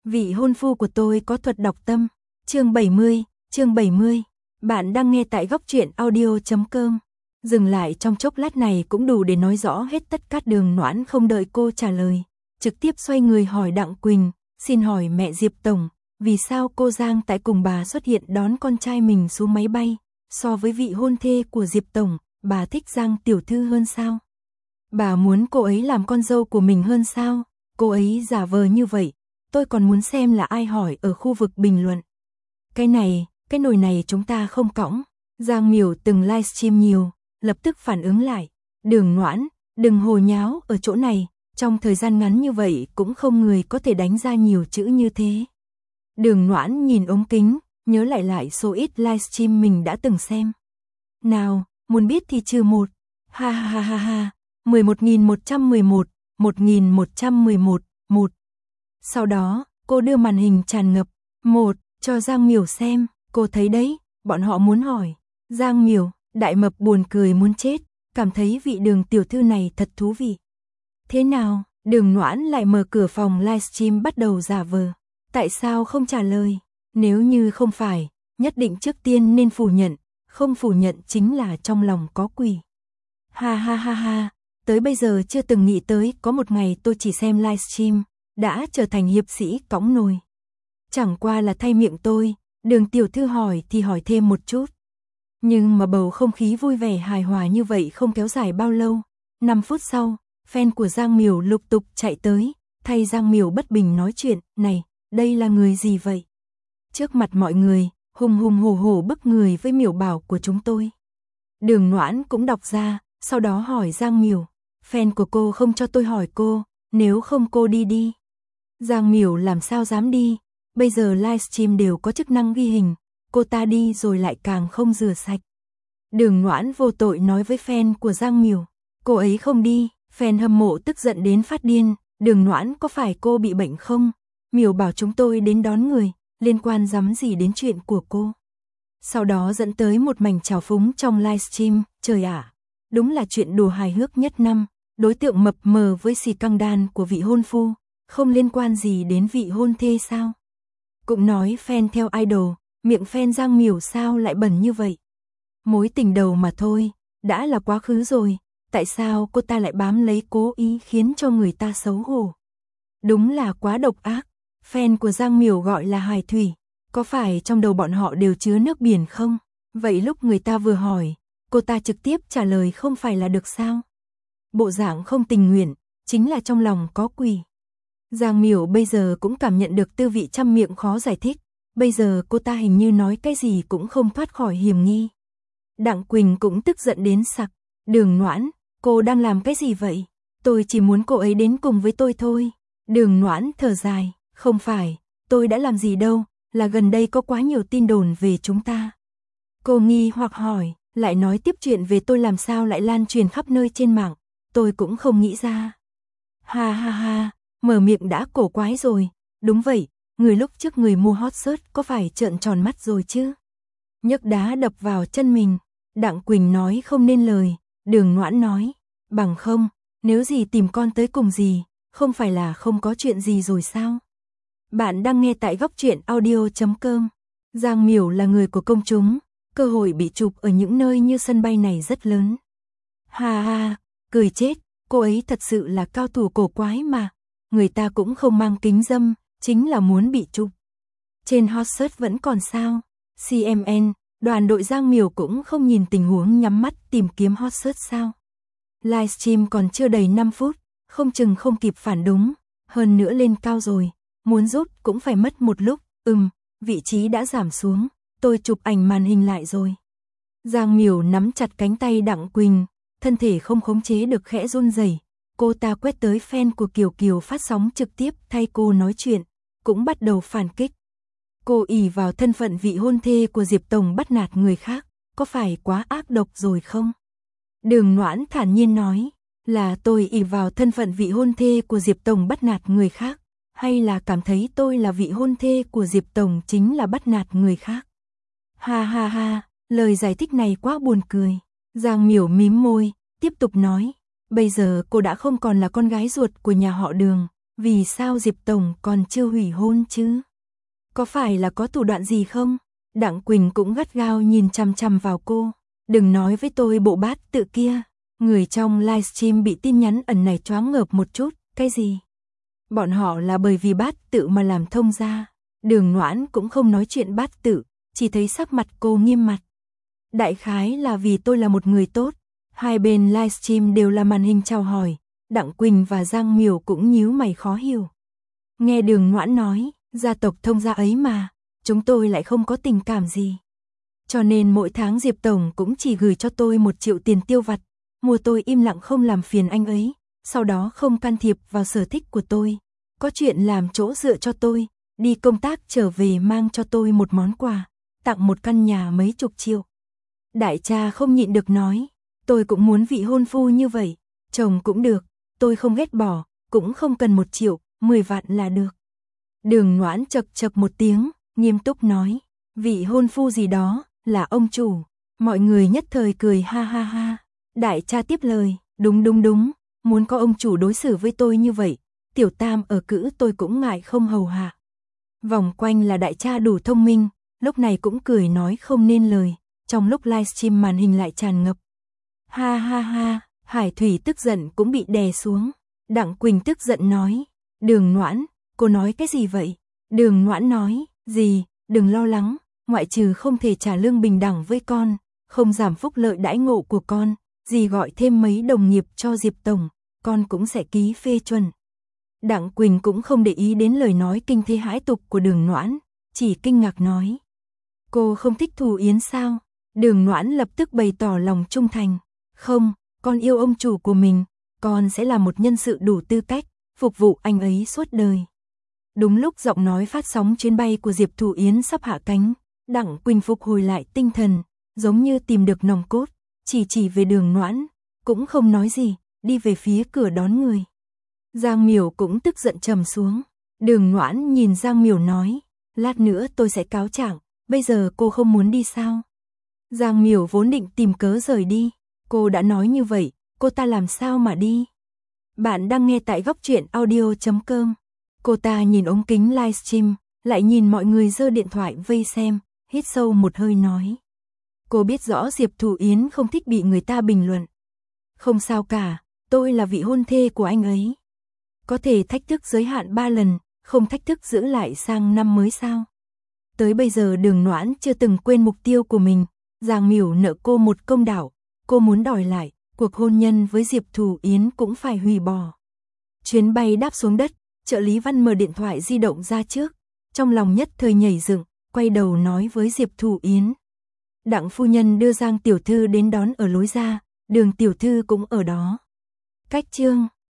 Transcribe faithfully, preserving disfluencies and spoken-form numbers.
Vị hôn phu của tôi có thuật đọc tâm. Chương bảy mươi, chương bảy mươi. Bạn đang nghe tại góc truyện audio chấm com. Dừng lại trong chốc lát này cũng đủ để nói rõ hết tất cả. Đường Noãn không đợi cô trả lời, trực tiếp xoay người hỏi Đặng Quỳnh, xin hỏi mẹ Diệp tổng, vì sao cô Giang tại cùng bà xuất hiện đón con trai mình xuống máy bay, so với vị hôn thê của Diệp tổng, bà thích Giang tiểu thư hơn sao? Bà muốn cô ấy làm con dâu của mình hơn sao? Cô ấy giả vờ như vậy, tôi còn muốn xem là ai hỏi ở khu vực bình luận. Cái này, cái nồi này chúng ta không cõng. Giang Miểu từng livestream nhiều, lập tức phản ứng lại. Đường Noãn, đừng hồ nháo ở chỗ này, trong thời gian ngắn như vậy cũng không người có thể đánh ra nhiều chữ như thế. Đường Noãn nhìn ống kính, nhớ lại lại số ít livestream mình đã từng xem. Nào, muốn biết thì trừ một. Ha ha ha ha ha, mười một nghìn một trăm mười một, một nghìn một trăm mười một, một. Sau đó, cô đưa màn hình tràn ngập, một, cho Giang Miểu xem, cô thấy đấy, bọn họ muốn hỏi. Giang Miểu, đại mập buồn cười muốn chết, cảm thấy vị Đường tiểu thư này thật thú vị. Thế nào, Đường Noãn lại mở cửa phòng livestream bắt đầu giả vờ. Tại sao không trả lời? Nếu như không phải, nhất định trước tiên nên phủ nhận, không phủ nhận chính là trong lòng có quỷ. Ha ha ha ha, tới bây giờ chưa từng nghĩ tới có một ngày tôi chỉ xem livestream, đã trở thành hiệp sĩ cõng nồi. Chẳng qua là thay miệng tôi, Đường tiểu thư hỏi thì hỏi thêm một chút. Nhưng mà bầu không khí vui vẻ hài hòa như vậy không kéo dài bao lâu. năm phút sau, fan của Giang Miểu lục tục chạy tới, thay Giang Miểu bất bình nói chuyện, này, đây là người gì vậy? Trước mặt mọi người, hùng hùng hổ hổ bức người với Miểu bảo của chúng tôi. Đường Noãn cũng đọc ra, sau đó hỏi Giang Miểu, fan của cô không cho tôi hỏi cô, nếu không cô đi đi. Giang Miểu làm sao dám đi, bây giờ livestream đều có chức năng ghi hình, cô ta đi rồi lại càng không rửa sạch. Đường Noãn vô tội nói với fan của Giang Miểu, cô ấy không đi, fan hâm mộ tức giận đến phát điên, Đường Noãn có phải cô bị bệnh không? Miểu bảo chúng tôi đến đón người, liên quan rắm gì đến chuyện của cô. Sau đó dẫn tới một mảnh trào phúng trong livestream, trời ạ, đúng là chuyện đùa hài hước nhất năm, đối tượng mập mờ với xì căng đan của vị hôn phu, không liên quan gì đến vị hôn thê sao? Cũng nói fan theo idol, miệng fan Giang Miểu sao lại bẩn như vậy? Mối tình đầu mà thôi, đã là quá khứ rồi, tại sao cô ta lại bám lấy cố ý khiến cho người ta xấu hổ? Đúng là quá độc ác. Fan của Giang Miểu gọi là hài thủy, có phải trong đầu bọn họ đều chứa nước biển không? Vậy lúc người ta vừa hỏi, cô ta trực tiếp trả lời không phải là được sao? Bộ dạng không tình nguyện, chính là trong lòng có quỷ. Giang Miểu bây giờ cũng cảm nhận được tư vị trăm miệng khó giải thích, bây giờ cô ta hình như nói cái gì cũng không thoát khỏi hiểm nghi. Đặng Quỳnh cũng tức giận đến sặc, Đường Noãn, cô đang làm cái gì vậy? Tôi chỉ muốn cô ấy đến cùng với tôi thôi. Đường Noãn thở dài, không phải, tôi đã làm gì đâu, là gần đây có quá nhiều tin đồn về chúng ta. Cô nghi hoặc hỏi, lại nói tiếp chuyện về tôi làm sao lại lan truyền khắp nơi trên mạng, tôi cũng không nghĩ ra. Ha ha ha, mở miệng đã cổ quái rồi, đúng vậy, người lúc trước người mua hot search có phải trợn tròn mắt rồi chứ? Nhấc đá đập vào chân mình, Đặng Quỳnh nói không nên lời, Đường Noãn nói, bằng không, nếu gì tìm con tới cùng gì, không phải là không có chuyện gì rồi sao? Bạn đang nghe tại góc truyện audio chấm com. Giang Miểu là người của công chúng, cơ hội bị chụp ở những nơi như sân bay này rất lớn. Ha ha, cười chết, cô ấy thật sự là cao thủ cổ quái mà, người ta cũng không mang kính râm, chính là muốn bị chụp. Trên hot search vẫn còn sao? xê em en, đoàn đội Giang Miểu cũng không nhìn tình huống nhắm mắt tìm kiếm hot search sao? Livestream còn chưa đầy năm phút, không chừng không kịp phản đúng, hơn nữa lên cao rồi, muốn rút cũng phải mất một lúc, ừm, vị trí đã giảm xuống, tôi chụp ảnh màn hình lại rồi. Giang Miểu nắm chặt cánh tay Đặng Quỳnh, thân thể không khống chế được khẽ run rẩy. Cô ta quét tới fan của Kiều Kiều phát sóng trực tiếp thay cô nói chuyện, cũng bắt đầu phản kích. Cô ỷ vào thân phận vị hôn thê của Diệp tổng bắt nạt người khác, có phải quá ác độc rồi không? Đường Noãn thản nhiên nói, là tôi ỷ vào thân phận vị hôn thê của Diệp tổng bắt nạt người khác, hay là cảm thấy tôi là vị hôn thê của Diệp tổng chính là bắt nạt người khác? Ha ha ha, lời giải thích này quá buồn cười. Giang Miểu mím môi, tiếp tục nói, bây giờ cô đã không còn là con gái ruột của nhà họ Đường, Vì sao Diệp Tổng còn chưa hủy hôn chứ? Có phải là có thủ đoạn gì không? Đặng Quỳnh cũng gắt gao nhìn chằm chằm vào cô. Đừng nói với tôi bộ bát tự kia. Người trong livestream bị tin nhắn ẩn này choáng ngợp một chút. Cái gì? Bọn họ là bởi vì bát tự mà làm thông ra. Đường Noãn cũng không nói chuyện bát tự, chỉ thấy sắc mặt cô nghiêm mặt. Đại khái là vì tôi là một người tốt. Hai bên livestream đều là màn hình chào hỏi. Đặng Quỳnh và Giang Miểu cũng nhíu mày khó hiểu. Nghe Đường Noãn nói, gia tộc thông gia ấy mà, chúng tôi lại không có tình cảm gì. Cho nên mỗi tháng Diệp Tổng cũng chỉ gửi cho tôi một triệu tiền tiêu vặt, mua tôi im lặng không làm phiền anh ấy, sau đó không can thiệp vào sở thích của tôi. Có chuyện làm chỗ dựa cho tôi, đi công tác trở về mang cho tôi một món quà, tặng một căn nhà mấy chục triệu. Đại cha không nhịn được nói, tôi cũng muốn vị hôn phu như vậy, chồng cũng được, tôi không ghét bỏ, cũng không cần một triệu, mười vạn là được. Đường Noãn chậc chậc một tiếng, nghiêm túc nói, vị hôn phu gì đó, là ông chủ. Mọi người nhất thời cười ha ha ha. Đại cha tiếp lời, đúng đúng đúng, muốn có ông chủ đối xử với tôi như vậy, tiểu tam ở cữ tôi cũng ngại không hầu hạ. Vòng quanh là đại cha đủ thông minh, lúc này cũng cười nói không nên lời, trong lúc livestream màn hình lại tràn ngập. Ha ha ha, Hải Thủy tức giận cũng bị đè xuống. Đặng Quỳnh tức giận nói, Đường Noãn, cô nói cái gì vậy? Đường Noãn nói, gì, đừng lo lắng, ngoại trừ không thể trả lương bình đẳng với con, không giảm phúc lợi đãi ngộ của con, dì gọi thêm mấy đồng nghiệp cho Diệp Tổng, con cũng sẽ ký phê chuẩn. Đặng Quỳnh cũng không để ý đến lời nói kinh thế hãi tục của Đường Noãn, chỉ kinh ngạc nói. Cô không thích Thù Yến sao? Đường Noãn lập tức bày tỏ lòng trung thành. Không, con yêu ông chủ của mình, con sẽ là một nhân sự đủ tư cách, phục vụ anh ấy suốt đời. Đúng lúc giọng nói phát sóng chuyến bay của Diệp Thù Yến sắp hạ cánh, Đặng Quỳnh phục hồi lại tinh thần, giống như tìm được nòng cốt, chỉ chỉ về Đường Noãn, cũng không nói gì, đi về phía cửa đón người. Giang Miểu cũng tức giận trầm xuống. Đường Noãn nhìn Giang Miểu nói, lát nữa tôi sẽ cáo trạng, bây giờ cô không muốn đi sao? Giang Miểu vốn định tìm cớ rời đi, cô đã nói như vậy, cô ta làm sao mà đi? Bạn đang nghe tại góc truyện audio chấm com. Cô ta nhìn ống kính livestream, lại nhìn mọi người giơ điện thoại vây xem, hít sâu một hơi nói. Cô biết rõ Diệp Thù Yến không thích bị người ta bình luận. Không sao cả, tôi là vị hôn thê của anh ấy. Có thể thách thức giới hạn ba lần, không thách thức giữ lại sang năm mới sao? Tới bây giờ Đường Noãn chưa từng quên mục tiêu của mình, Giang Miểu nợ cô một công đạo, cô muốn đòi lại, cuộc hôn nhân với Diệp Thù Yến cũng phải hủy bỏ. Chuyến bay đáp xuống đất, trợ lý Văn mở điện thoại di động ra trước, trong lòng nhất thời nhảy dựng, quay đầu nói với Diệp Thù Yến. Đặng phu nhân đưa Giang tiểu thư đến đón ở lối ra, Đường tiểu thư cũng ở đó. Cách chương